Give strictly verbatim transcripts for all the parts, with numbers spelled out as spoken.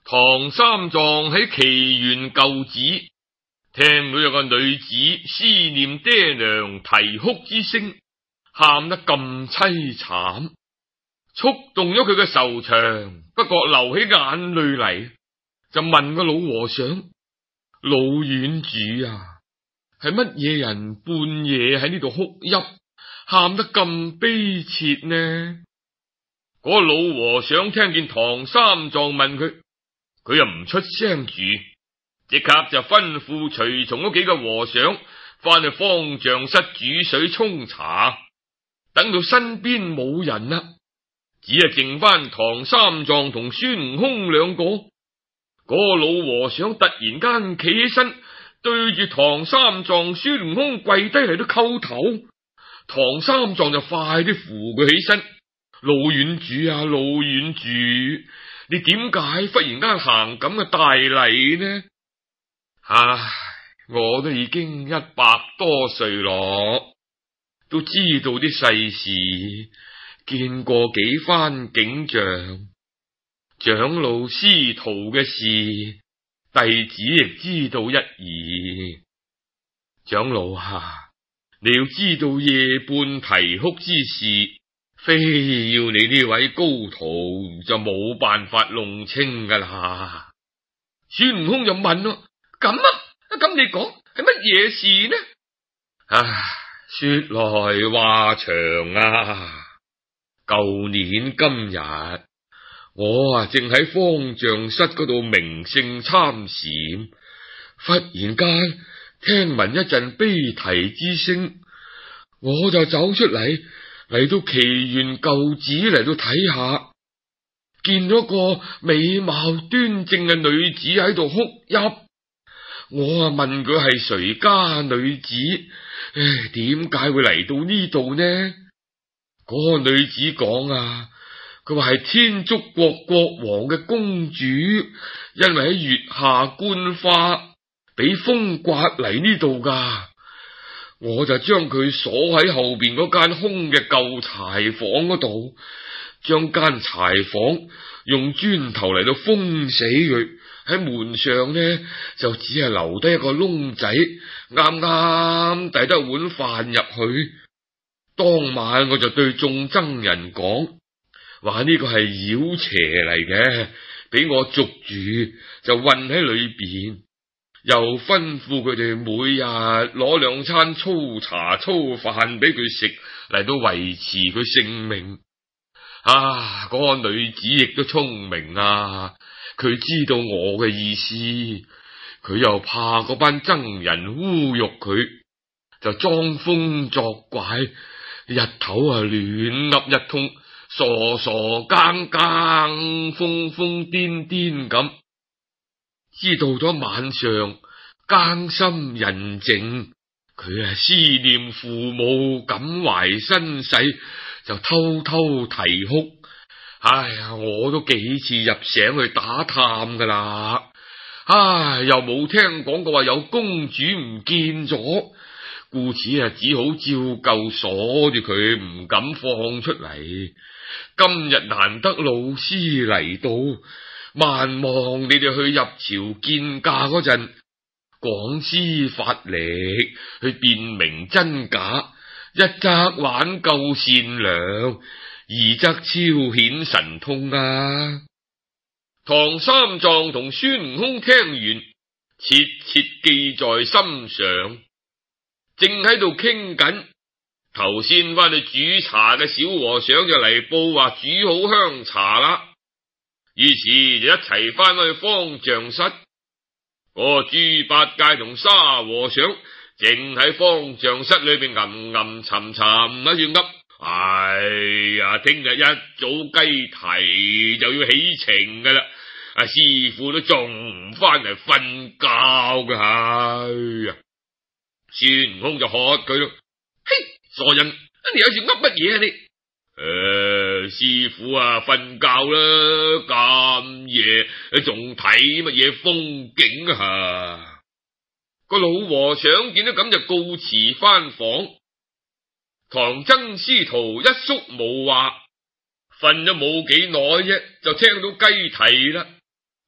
唐三藏喺祇園舊址，聽到有個女子思念爹娘啼哭之聲，喊得咁凄慘，觸動咗佢嘅愁腸，不覺流起眼淚嚟，就問個老和尚：老院主啊，係乜嘢人半夜喺呢度哭泣，喊得咁悲切呢？嗰個老和尚聽見唐三藏問佢，佢又唔出聲住，即刻就吩咐隨從嗰幾個和尚翻去方丈室煮水沖茶。等到身邊冇人啦，只係剩翻唐三藏同孫悟空兩個。嗰個老和尚突然間企起身，對住唐三藏、孫悟空跪低嚟到叩頭。唐三藏就快啲扶佢起身。老院主啊，老院主，你點解忽然間行咁嘅大禮呢？唉，我都已經一百多歲咯，都知道啲世事，見過幾番景象，長老師徒嘅事，弟子亦知道一二。長老啊，你要知道夜半啼哭之事，非要你呢位高徒就冇辦法弄清噶啦。孫悟空就問咯：咁啊，咁你講係乜嘢事呢？唉，說來話長啊。舊年今日，我啊正喺方丈室嗰度明聖參禪，忽然間聽聞一陣悲啼之聲，我就走出嚟。嚟到祇園舊址嚟到睇下，見到個美貌端正嘅女子喺度哭泣。我啊問佢係誰家女子，唉，點解會嚟到呢度呢？嗰個女子講啊，佢話係天竺國國王嘅公主，因為喺月下觀花，俾風刮嚟呢度噶。我就將佢鎖喺後邊嗰間空嘅舊柴房嗰度，將間柴房用磚頭嚟到封死佢，喺門上呢就只係留低一個窿仔，啱啱遞得碗飯入去。當晚我就對眾僧人講，話呢個係妖邪嚟嘅，俾我捉住就韞喺裏邊。又吩咐佢哋每日攞兩餐粗茶粗飯俾佢食，嚟到維持佢性命。啊，嗰個女子亦都聰明啊，佢知道我嘅意思，佢又怕嗰班僧人侮辱佢，就裝瘋作怪，日頭啊亂噏一通，傻傻更更，瘋瘋癲癲咁。知道咗晚上更深人靜，佢啊思念父母，感懷身世，就偷偷啼哭。唉呀，我都幾次入醒去打探噶啦，唉，又冇聽講過話有公主唔見咗，故此啊只好照舊鎖住佢，唔敢放出嚟。今日難得老師嚟到，萬望你哋去入朝見駕嗰陣，廣施法力去辨明真假，一則挽救善良，二則超顯神通啊！唐三藏同孫悟空聽完，切切記在心上，正喺度傾緊。頭先翻去煮茶嘅小和尚就嚟報話煮好香茶啦。於是就一齊翻去方丈室，嗰個豬八戒同沙和尚淨喺方丈室裏邊吟吟沉沉喺度噏。哎呀，聽日一早雞啼就要起程噶啦，阿師傅都仲唔翻嚟瞓覺噶。哎呀，孫悟空就喝佢咯，嘿，傻人，你有時噏乜嘢啊你？誒、呃，師傅啊，瞓覺啦，咁夜仲睇乜嘢風景啊？個老和尚見到咁就告辭翻房。唐僧師徒一宿無話，瞓咗冇幾耐啫，就聽到雞啼啦。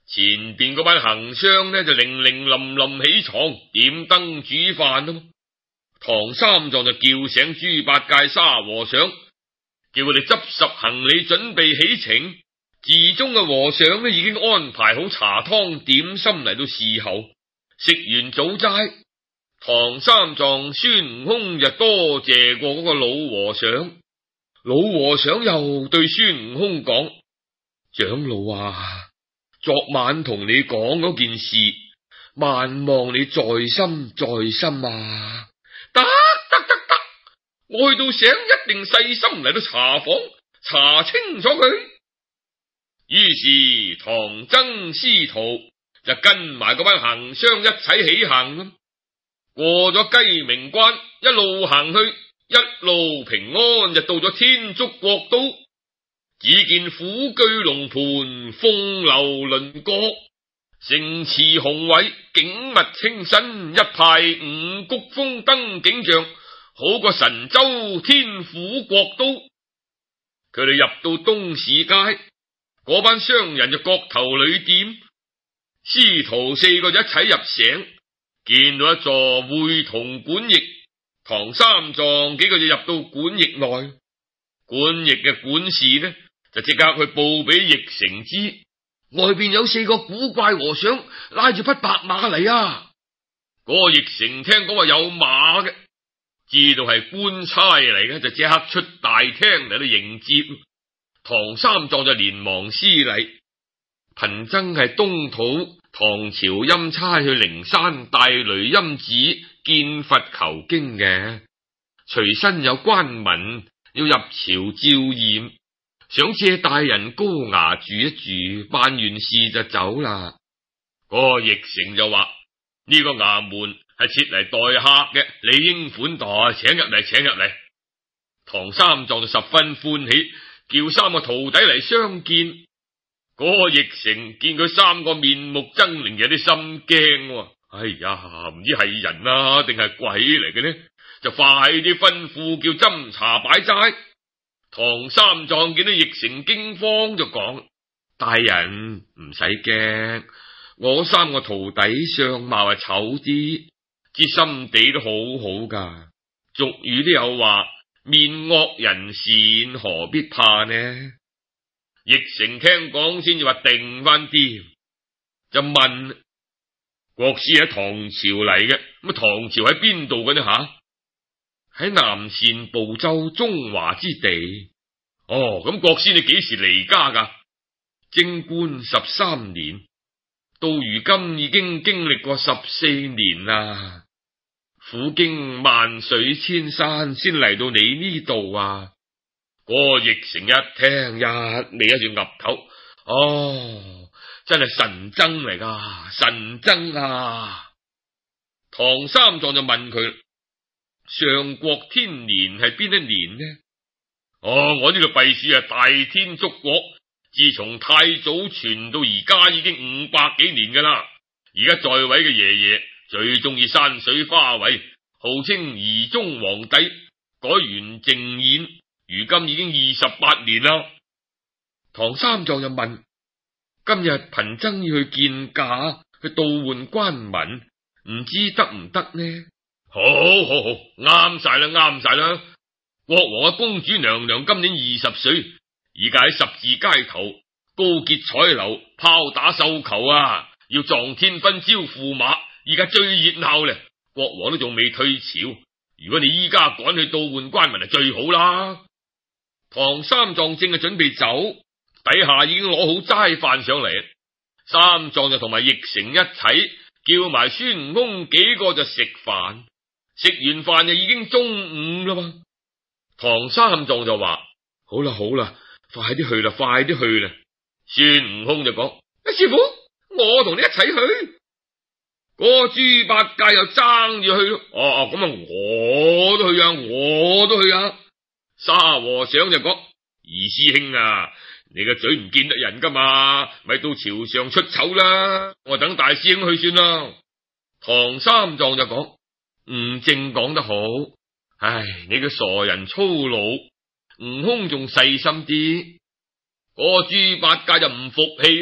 前邊嗰班行商呢就零零冧冧起床點燈煮飯啊嘛。唐三藏就叫醒豬八戒、沙和尚，叫佢哋執拾行李準備起程。寺中嘅和尚呢已經安排好茶湯點心嚟到侍候。食完早齋，唐三藏、孫悟空就多謝過嗰個老和尚。老和尚又對孫悟空講：長老啊，昨晚同你講嗰件事，萬望你在心在心啊！得得得得，我去到醒一定細心嚟到查訪，查清楚佢。於是唐僧師徒就跟埋嗰班行商一齊起行，過咗雞鳴關，一路行去，一路平安就到咗天竺國都。只見虎踞龍盤，鳳樓輪閣，城池宏偉，景物清新，一派五穀豐登景象，好過神州天府國都。佢哋入到東市街，嗰班商人就各投旅店，師徒四個就一齊入城，見到一座會同館驛，唐三藏幾個就入到館驛內。館驛嘅管事呢就即刻去報俾驛丞知，外邊有四個古怪和尚拉住匹白馬嚟啊！嗰、那個驛丞聽講話有馬嘅，知道係官差嚟嘅，就即刻出大廳嚟到迎接。唐三藏就連忙施禮，貧僧係東土唐朝欽差去靈山大雷音寺見佛求經嘅，隨身有關文要入朝照驗，想借大人高衙住一住，辦完事就走啦。嗰、那個驛丞就話：呢、這個衙門係設嚟待客嘅，理應款待，請入嚟，請入嚟。唐三藏就十分歡喜，叫三個徒弟嚟相見。嗰、那個驛丞見佢三個面目猙獰，有啲心驚。哎呀，唔知係人啊定係鬼嚟嘅呢？就快啲吩咐叫斟茶擺齋。唐三藏見到驛丞驚慌，就講：大人唔使驚，我三個徒弟相貌係醜啲，知心地都好好噶。俗語都有話：面惡人善，何必怕呢？驛丞聽講先至話定翻啲，就問：國師喺唐朝嚟嘅，咁唐朝喺邊度嘅呢？吓？喺南贍部洲中華之地。哦，咁國師你幾時離家噶？貞觀十三年，到如今已經經歷過十四年啦。苦經萬水千山，先嚟到你呢度啊！嗰個驛丞一聽，一味一住岌頭。哦，真係神僧嚟噶，神僧啊！唐三藏就問佢：上國天年係邊一年呢？哦，我呢度弊處係大天竺國，自從太祖傳到而家已經五百幾年噶啦。而家在，在位嘅爺爺最中意山水花卉，號稱儀中皇帝，改元淨演，如今已經二十八年啦。唐三藏就問：今日貧僧要去見駕，去兌換官文，唔知得唔得呢？好好好，啱晒啦，啱晒啦！國王嘅公主娘娘今年二十歲，而家喺十字街頭高潔彩樓炮打繡球啊，要撞天分招駙馬，而家最熱鬧咧。國王都仲未退朝，如果你依家趕去兌換官文，就最好啦。唐三藏正係準備走，底下已經攞好齋飯上嚟，三藏就同埋驛丞一齊叫埋孫悟空幾個就食飯。食完飯就已經中午啦嘛。唐三藏就話：好啦好啦，快啲去啦，快啲去啦。孫悟空就講：師傅，我同你一齊去。嗰個豬八戒又爭住去咯。哦哦，咁啊，我都去啊，我都去啊。沙和尚就講：二師兄啊，你個嘴唔見得人噶嘛，咪到朝上出醜啦。我等大師兄去算啦。唐三藏就講：悟正講得好。唉，你個傻人粗魯，悟空仲細心啲。嗰個豬八戒就唔服氣嘛，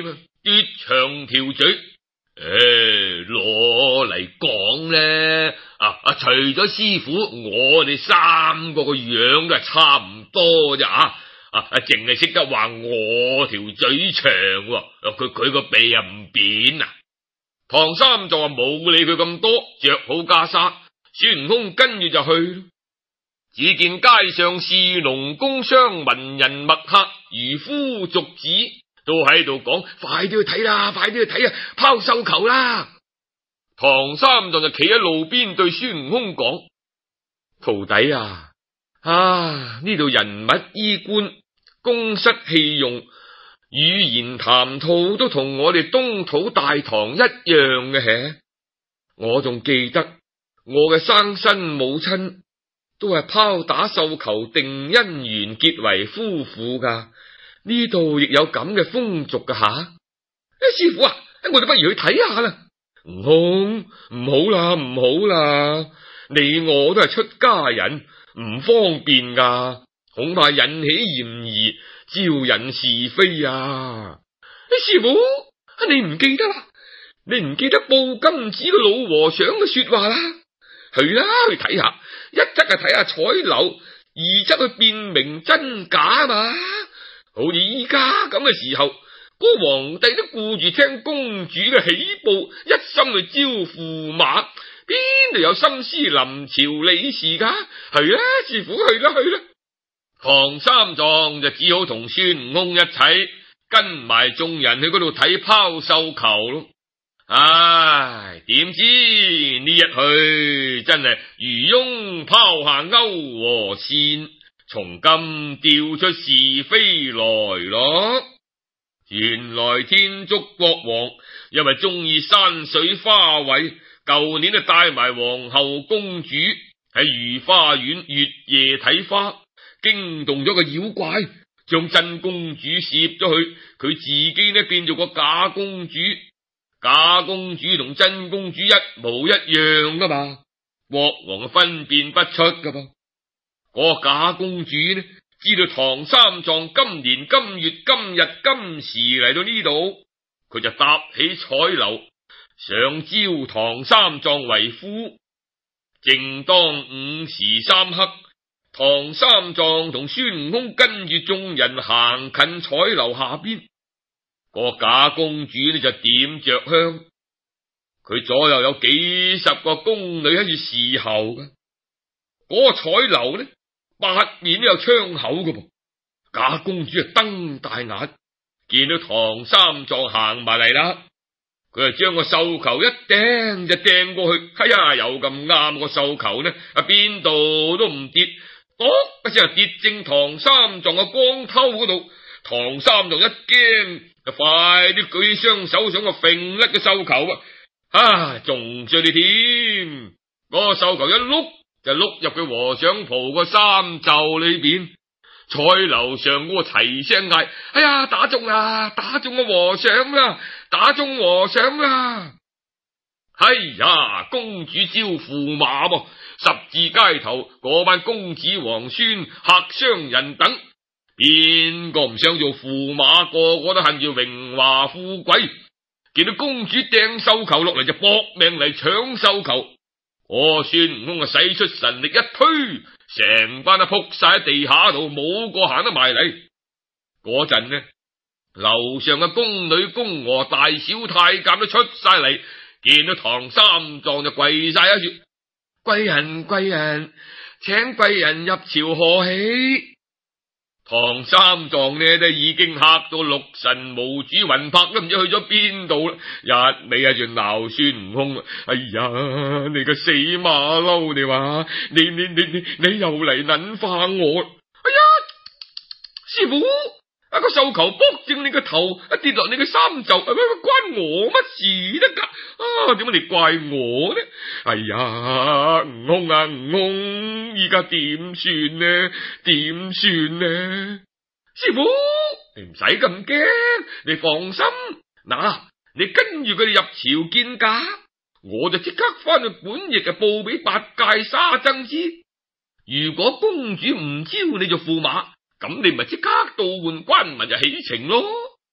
嘟長條嘴，誒，攞嚟講咧，啊啊，除咗師傅，我哋三個個樣都係差唔多咋啊！啊，淨係識得話我條嘴長，佢佢個鼻又唔扁啊！唐三藏話冇理佢咁多，着好袈裟，孫悟空跟住就去。只見街上士農工商文人墨客漁夫俗子都喺度講：快啲去睇啦，快啲去睇啊！拋繡球啦！唐三藏就企喺路邊對孫悟空講：徒弟啊，啊呢度人物衣冠、宮室器用、語言談吐都同我哋東土大唐一樣嘅hè。我仲記得我嘅生身母親都係拋打繡球定姻緣結為夫婦噶，呢度亦有咁嘅風俗噶吓。誒，師傅啊，我哋不如去睇下啦。悟空，唔好啦，唔好啦，你我都係出家人，唔方便噶，恐怕引起嫌疑，招人是非啊。誒，師傅，你唔記得啦？你唔記得報金子個老和尚嘅說話啦？去啦，去睇下。一則係睇下彩樓，二則去辨明真假嘛。好似依家咁嘅時候，個皇帝都顧住聽公主嘅喜報，一心去招駙馬，邊度有心思臨朝理事噶？係啦，師傅，去啦去啦。唐三藏就只好同孫悟空一齊跟埋眾人去嗰度睇拋繡球咯。唉，點知呢一去真係漁翁拋下鈎和線，從今調出是非來咯。原來天竺國王因為中意山水花卉，舊年就帶埋皇后公主喺御花園月夜睇花，驚動咗個妖怪，將真公主攝咗去，佢自己呢變做個假公主。假公主同真公主一模一樣噶嘛，國王分辨不出噶噃。嗰個假公主呢，知道唐三藏今年今月今日今時嚟到呢度，佢就搭起彩樓，想招唐三藏為夫。正當午時三刻，唐三藏同孫悟空跟住眾人行近彩樓下邊。個假公主呢就點着香，佢左右有幾十個宮女喺住侍候嘅。嗰個彩樓呢，八面都有窗口嘅噃。假公主啊瞪大眼，見到唐三藏行埋嚟啦，佢就將個繡球一掟就掟過去。哎呀，有咁啱個繡球呢，啊邊度都唔跌，咚一聲跌正唐三藏嘅光頭嗰度。唐三藏一驚，就快啲舉起雙手想個揈甩嘅繡球啊！啊，仲衰你添！嗰個繡球一碌就碌入佢和尚袍個衫袖裏邊。彩樓上嗰個齊聲嗌：哎呀，打中啦！打中個和尚啦！打中和尚啦！哎呀，公主招駙馬噃！十字街頭嗰班公子皇孫、客商人等。邊個唔想做駙馬？個個都恨住榮華富貴。見到公主掟繡球落嚟，就搏命嚟搶繡球。我孫悟空啊，使出神力一推，成班都撲晒喺地下度，冇個行得埋嚟。嗰陣呢，樓上嘅宮女宮娥大小太監都出晒嚟，見到唐三藏就跪晒喺度：貴人貴人，請貴人入朝賀喜。唐三藏呢都已經嚇到六神無主，魂魄都唔知去咗邊度啦！一味喺度鬧孫悟空，哎呀，你個死馬騮，你話你你你你你又嚟捻化我！哎呀，師傅，啊個繡球卜正你個頭，一跌落你個衫袖，啊關我乜事得噶？啊，點解你怪我呢？哎呀，悟空啊悟空，依家點算呢？點算呢？師傅，你唔使咁驚，你放心。嗱，你跟住佢哋入朝見駕，我就即刻翻去本驛嘅報俾八戒沙僧知。如果公主唔招你做駙馬，咁你咪即刻倒換關文就起程咯。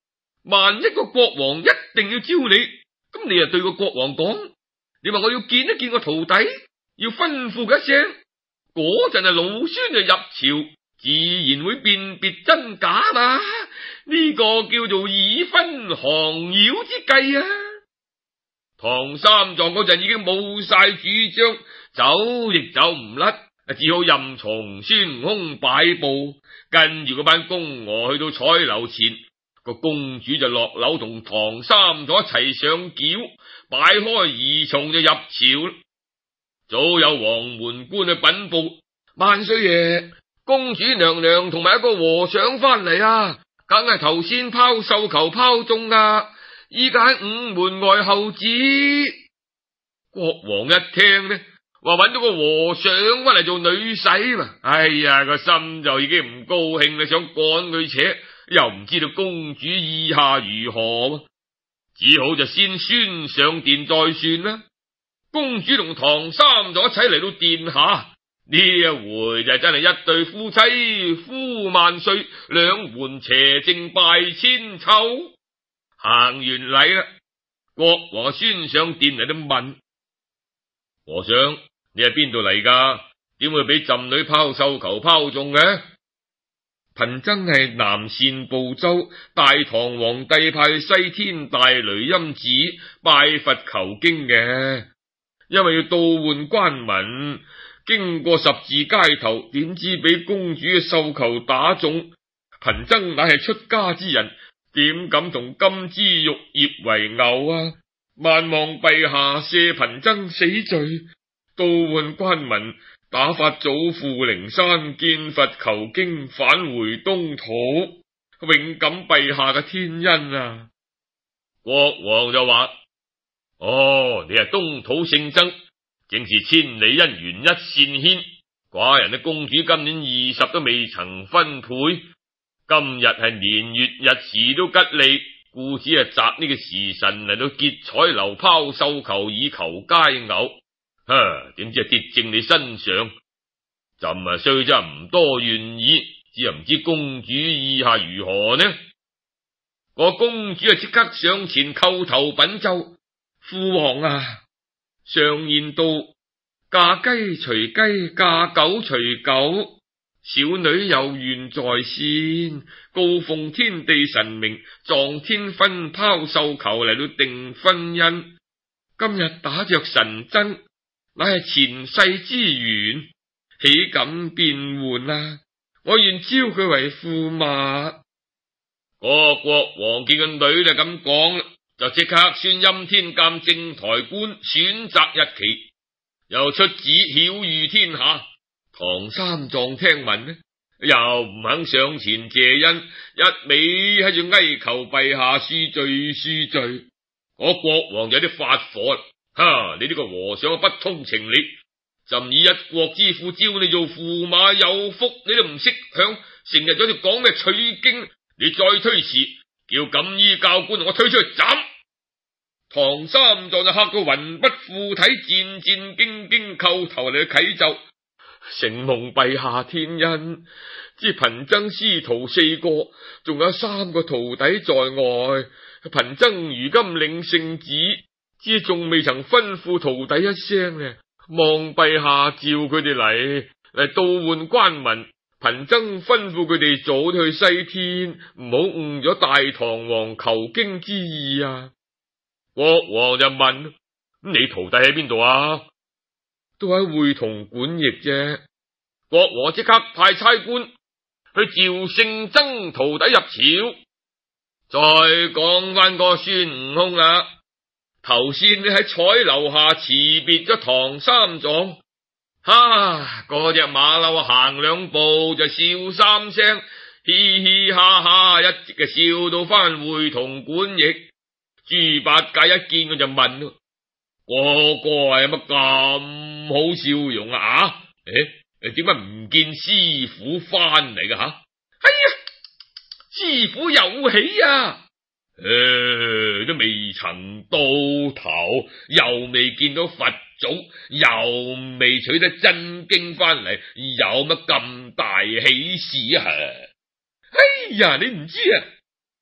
萬一個國王一定要招你，咁你就對個國王講，你話我要見一見個徒弟，要吩咐佢一聲，嗰陣啊老孫就入朝，自然會辨別真假嘛。呢個叫做以分降妖之計啊！唐三藏嗰陣已經冇晒主張，走亦走唔甩，只好任從孫悟空擺布，跟住嗰班宮娥去到彩樓前，個公主就落樓同唐三藏一齊上轎，擺開儀叢就入朝。早有黃門官去稟報，萬歲爺，公主娘娘同埋一個和尚翻嚟啊，梗係頭先拋繡球拋中噶，依家喺午門外候旨。國王一聽呢，話揾到個和尚翻嚟做女婿嘛，哎呀個心就已經唔高興啦，想趕佢扯，又唔知道公主意下如何，只好就先宣上殿再算啦。公主同唐三藏一齊嚟到殿下，呢一回就真係一對夫妻，呼萬歲，兩門邪正拜千秋。行完禮啦，國王宣上殿嚟都問和尚：你係邊度嚟噶？點會俾朕女拋繡球拋中嘅？貧僧係南贍部洲大唐皇帝派西天大雷音寺拜佛求經嘅，因為要倒換關民，經過十字街頭，點知俾公主嘅繡球打中。貧僧乃係出家之人，點敢同金枝玉葉為偶啊！萬望陛下赦貧僧死罪，倒換關民，打發祖父靈山見佛求經，返回東土，永感陛下嘅天恩啊！國王就話：哦，你係東土聖僧，正是千里姻緣一線牽。寡人的公主今年二十都未曾分配，今日係年月日時都吉利，故此係擇呢個時辰嚟到結彩樓拋繡球以求佳偶。哈！點知係跌正你身上，朕啊雖則唔多願意，只係唔知公主意下如何呢？個公主啊即刻上前叩頭稟奏：父王啊，常言道，嫁雞隨雞，嫁狗隨狗。小女有願在先，告奉天地神明，撞天分拋繡球嚟到定婚姻。今日打着神針，乃係前世之緣，豈敢變換啊！我願招佢為駙馬。個國王見個女就咁講，就即刻宣欽天監正台官選擇日期，又出旨曉諭天下。唐三藏聽聞呢，又唔肯上前謝恩，一味喺度哀求陛下恕罪恕罪。我國王有啲發火，哈！你呢個和尚不通情理，朕以一國之父招你做駙馬有福，你都唔識享，成日喺度講咩取經，你再推遲，叫錦衣教官同我推出去斬。唐三藏就嚇到魂不附體，戰戰兢兢叩頭嚟啟奏：承蒙陛下天恩，知貧僧師徒四個，仲有三個徒弟在外，貧僧如今領聖旨，知仲未曾吩咐徒弟一聲呢，望陛下召佢哋嚟嚟倒換關民。貧僧吩咐佢哋早去西天，唔好誤咗大唐王求經之意啊！國王就問：你徒弟喺邊度啊？都喺會同館驛啫。國王即刻派差官去召聖僧徒弟入朝。再講翻個孫悟空啦，頭先你喺彩樓下辭別咗唐三藏，哈！嗰隻馬騮行兩步就笑三聲，嘻嘻哈哈，一直就笑到翻會同館驛。豬八戒一見佢就問：哥哥係乜咁好笑容啊？誒誒，點解唔見師傅翻嚟㗎吓？哎呀，師傅有喜啊！誒、呃，都未曾到頭，又未見到佛祖，又未取得真經翻嚟，有乜咁大喜事啊？哎呀，你唔知啊！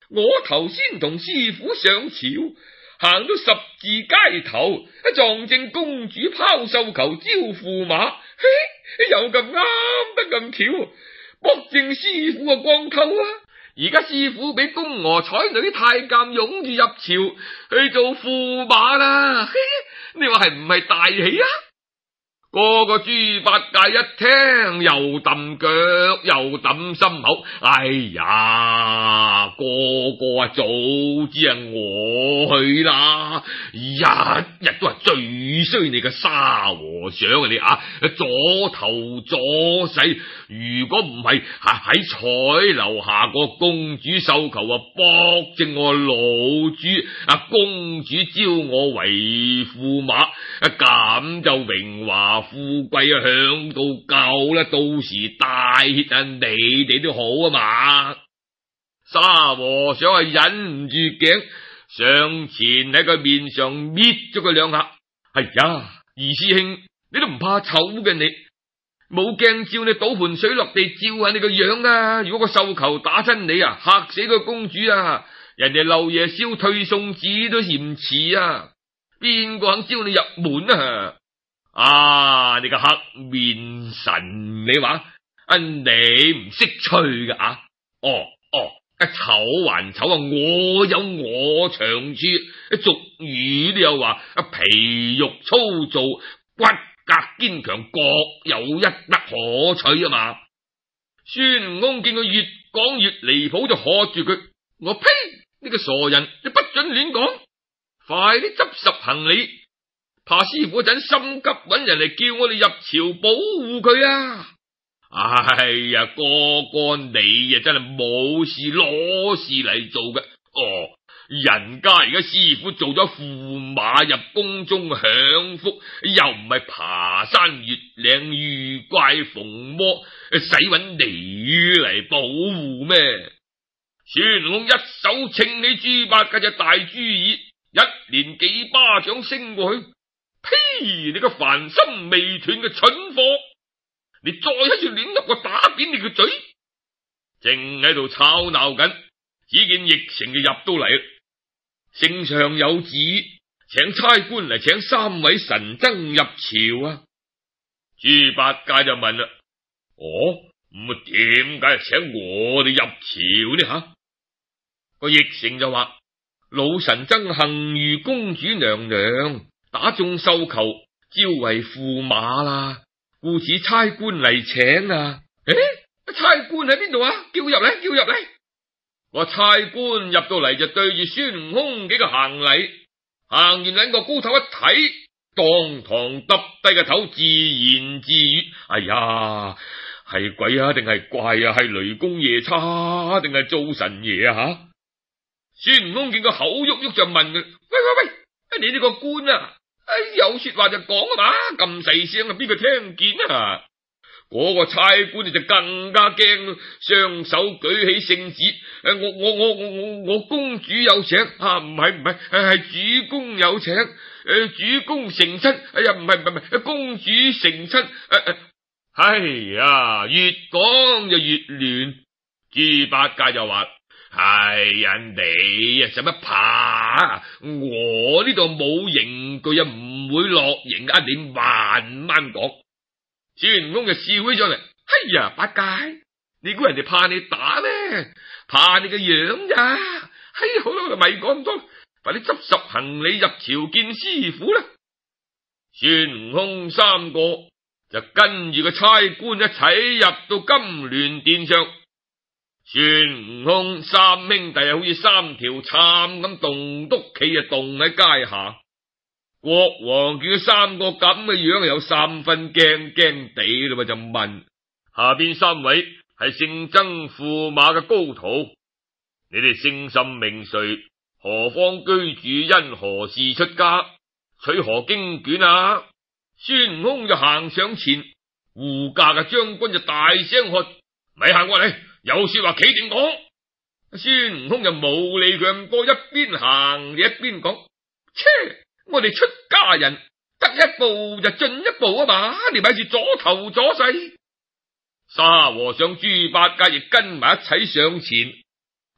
我頭先同師傅上朝，行到十字街頭，撞正公主拋繡球招駙馬，嘿，又咁啱得咁巧，搏正師傅嘅光頭啊！而家師傅俾宮娥彩女太監擁住入朝去做駙馬啦，嘿，你話係唔係大喜啊？個個豬八戒一聽又揼腳又揼心口，哎呀，個個啊早知啊我去啦，日日都係最衰你個沙和尚啊你啊，左頭左勢，如果唔係喺彩樓下個公主繡球啊搏正我老豬啊，公主招我為駙馬，咁就榮華富貴啊響到夠啦，到時大協啊你哋都好啊嘛。沙和尚係忍唔住頸上前喺佢面上搣咗佢兩下，哎呀，二師兄你都唔怕醜嘅，你冇鏡照你倒盆水落地照下你個樣啊，如果個繡球打親你啊，嚇死個公主啊，人哋漏夜燒退送紙都嫌遲啊，邊個肯招你入門啊？啊！你個黑面神，你話啊你唔識吹噶啊？哦哦，啊醜還醜啊！我有我長處，俗語都有話啊皮肉粗糙，骨骼堅強，各有一得可取啊嘛！孫悟空見佢越講越離譜，就喝住佢：我呸！呢個傻人，你不准亂講，快啲執拾行李。怕師傅嗰陣心急揾人嚟叫我哋入朝保護佢啊！哎呀，哥哥你啊真係冇事攞事嚟做嘅哦！人家而家師傅做咗駙馬入宮中享福，又唔係爬山越嶺遇怪逢魔，使揾你嚟保護咩？孫悟空一手稱起豬八戒隻大豬耳，一連幾巴掌升過去。呸！你個凡心未斷嘅蠢貨，你再喺處亂噏，我打扁你個嘴！正喺度吵鬧緊，只見驛丞就入到嚟，聖上有旨，請差官嚟請三位神僧入朝啊！豬八戒就問啦：哦，咁啊點解請我哋入朝呢？吓，個驛丞就話：老神僧幸遇公主娘娘，打中繡球，招為駙馬啦，故此差官嚟請啊！誒，差官喺邊度啊？叫入嚟，叫入嚟！個差官入到嚟就對住孫悟空幾個行禮，行完兩個高頭一睇，當堂耷低個頭，自言自語：哎呀，係鬼啊，定係怪啊？係雷公夜叉定係灶神爺啊？吓！孫悟空見個口喐喐就問佢：喂喂喂，你呢個官啊？哎，有說話就講啊嘛，咁細聲啊，邊個聽見啊？嗰個差官就更加驚，雙手舉起聖旨：誒，我我我我我我公主有請啊，唔係唔係，係主公有請，誒，主公成親，哎呀，唔係唔係唔係，公主成親，誒誒，哎呀，越講就越亂。豬八戒就話：係人哋啊，使乜怕？我呢度冇刑具啊，唔會落刑啊，你慢慢講。孫悟空就笑起上嚟：哎呀，八戒，你估人哋怕你打咩？怕你個樣咋？哎，好啦，咪講咁多，快啲執拾行李入朝見師傅啦！孫悟空三個就跟住個差官一齊入到金鑾殿上。孫悟空三兄弟好似三條杉咁棟篤企啊，棟喺階下。國王見佢三個咁嘅樣，有三分驚驚地啦嘛，就問下邊三位係聖僧駙馬嘅高徒，你哋姓甚名誰？何方居住？因何事出家？取何經卷啊？孫悟空就行上前，護駕嘅將軍就大聲喝：咪行過嚟！有說話企定講。孫悟空就冇理佢咁多，一邊行一邊講：切，我哋出家人得一步就進一步啊嘛，你咪住左頭左勢。沙和尚豬八戒亦跟埋一齊上前，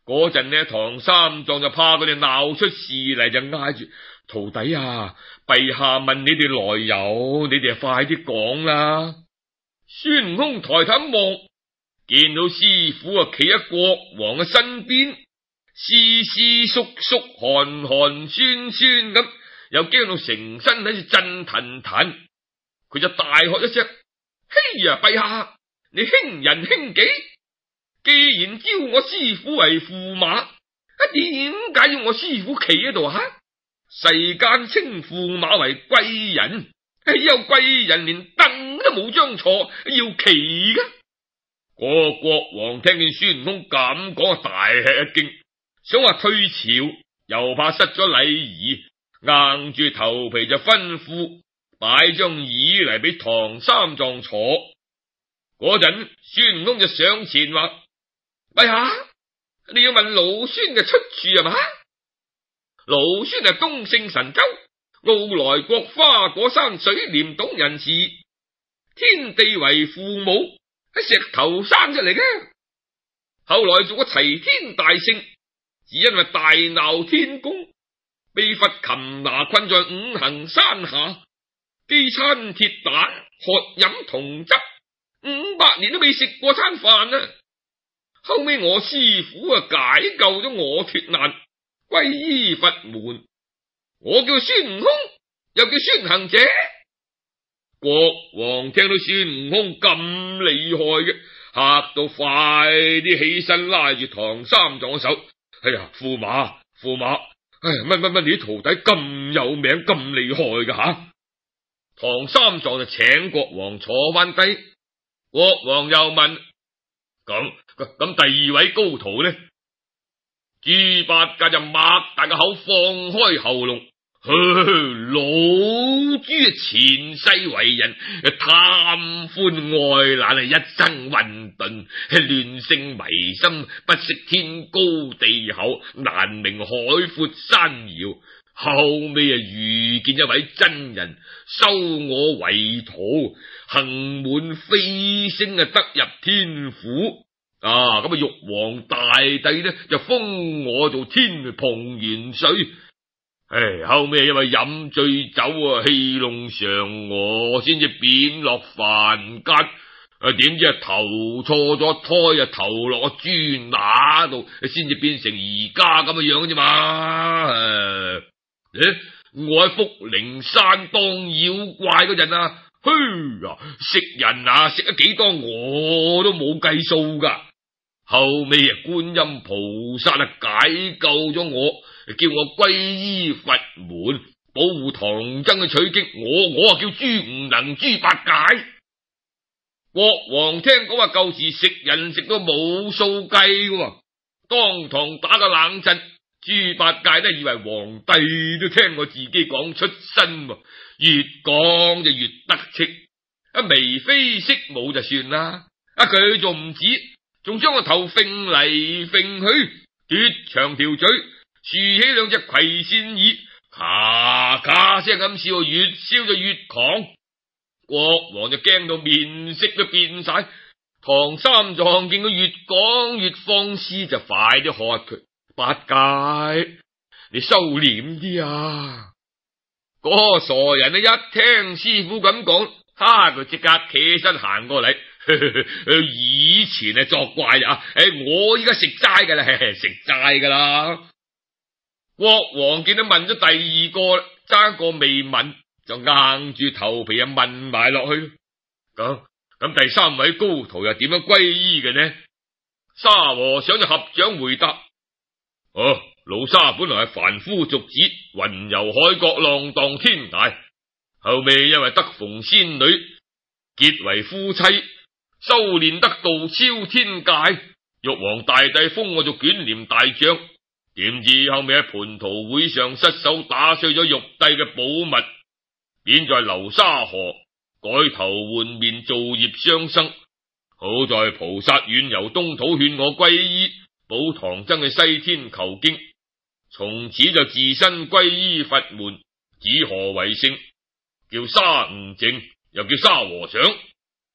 嗰陣呢，唐三藏就怕佢哋鬧出事嚟，就嗌住徒弟啊，陛下問你哋來由，你哋快啲講啦。孫悟空抬頭一望，見到師傅啊企喺國王嘅身邊，斯斯縮縮，寒寒酸酸咁，又驚到成身喺度震騰騰。佢就大喝一聲：嘿呀，陛下，你輕人輕己！既然招我師傅為駙馬，啊，點解要我師傅企喺度啊？世間稱駙馬為貴人，有貴人連凳都冇張坐，要企噶。個國王聽見孫悟空咁講，大吃一驚，想話退朝，又怕失咗禮儀，硬住頭皮就吩咐擺張椅嚟俾唐三藏坐。嗰陣孫悟空就上前話：陛下，你要問老孫嘅出處係嘛？老孫係東勝神州傲來國花果山水簾洞人士，天地為父母，喺石頭生出嚟嘅。後來做個齊天大聖，只因為大鬧天宮，被罰擒拿困在五行山下，飢餐鐵蛋，喝飲銅汁，五百年都未食過餐飯啊！後尾我師傅啊解救咗我脱難，皈依佛門，我叫孫悟空，又叫孫行者。國王聽到孫悟空咁厲害嘅，嚇到快啲起身拉住唐三藏嘅手。哎呀，駙馬駙馬，哎呀，乜乜乜，你啲徒弟咁有名咁厲害㗎吓？唐三藏就請國王坐翻低，國王又問：咁咁第二位高徒呢？豬八戒就擘大個口，放開喉嚨，老豬前世為人貪歡愛懶，一生混沌，亂性迷心，不識天高地厚，難明海闊山遙。後尾啊遇見一位真人，收我為徒，行滿飛升啊，得入天府。啊，咁啊，玉皇大帝呢就封我做天蓬元帥。唉，後尾因為飲醉酒啊，戲弄上我，先至貶落凡間。啊，點知啊投錯咗胎啊，投落個豬乸度，先至變成而家咁嘅樣啫嘛。誒，我喺福陵山當妖怪嗰陣啊，噓啊，食人啊食咗幾多我都冇計數噶。後尾啊，觀音菩薩啊解救咗我，叫我皈依佛門，保護唐僧嘅取經。我我啊叫豬唔能豬八戒。國王聽講話舊時食人食到冇數計嘅，當堂打個冷震。豬八戒都以為皇帝都聽我自己講出身，越講就越得戚。啊，眉飛色舞就算啦，啊佢仲唔止。仲將個頭揈嚟揈去，嘟長條嘴，豎起兩隻葵扇耳，咔咔聲咁笑，越笑就越狂。國王就驚到面色都變晒。唐三藏見佢越講越放肆，就快啲喝佢：八戒，你收斂啲啊！嗰個傻人呢一聽師傅咁講，哈佢即刻企起身行過嚟。以前係作怪啊！誒，我依家食齋噶啦，食齋噶啦。國王見到問咗第二個，爭個未問，就硬住頭皮啊問埋落去。咁咁第三位高徒又點樣皈依嘅呢？沙和尚就合掌回答：哦，老沙本來係凡夫俗子，雲遊海角，浪蕩天涯。後尾因為得逢仙女，結為夫妻。修煉得道超天界，玉皇大帝封我做捲簾大將。點知後尾喺蟠桃會上失手打碎咗玉帝嘅寶物，便在流沙河改頭換面造業傷生。好在菩薩遠遊東土，勸我歸依，保唐僧去西天求經。從此就自身歸依佛門，指河為姓，叫沙悟淨，又叫沙和尚。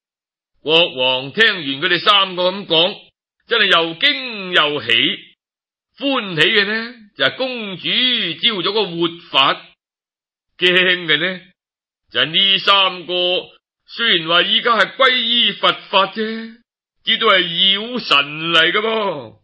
國王聽完佢哋三個咁講，真係又驚又喜。 歡喜嘅呢就係公主招咗個活佛，驚嘅呢就係呢三個，雖然話依家係皈依佛法啫，只都係妖神嚟㗎噃。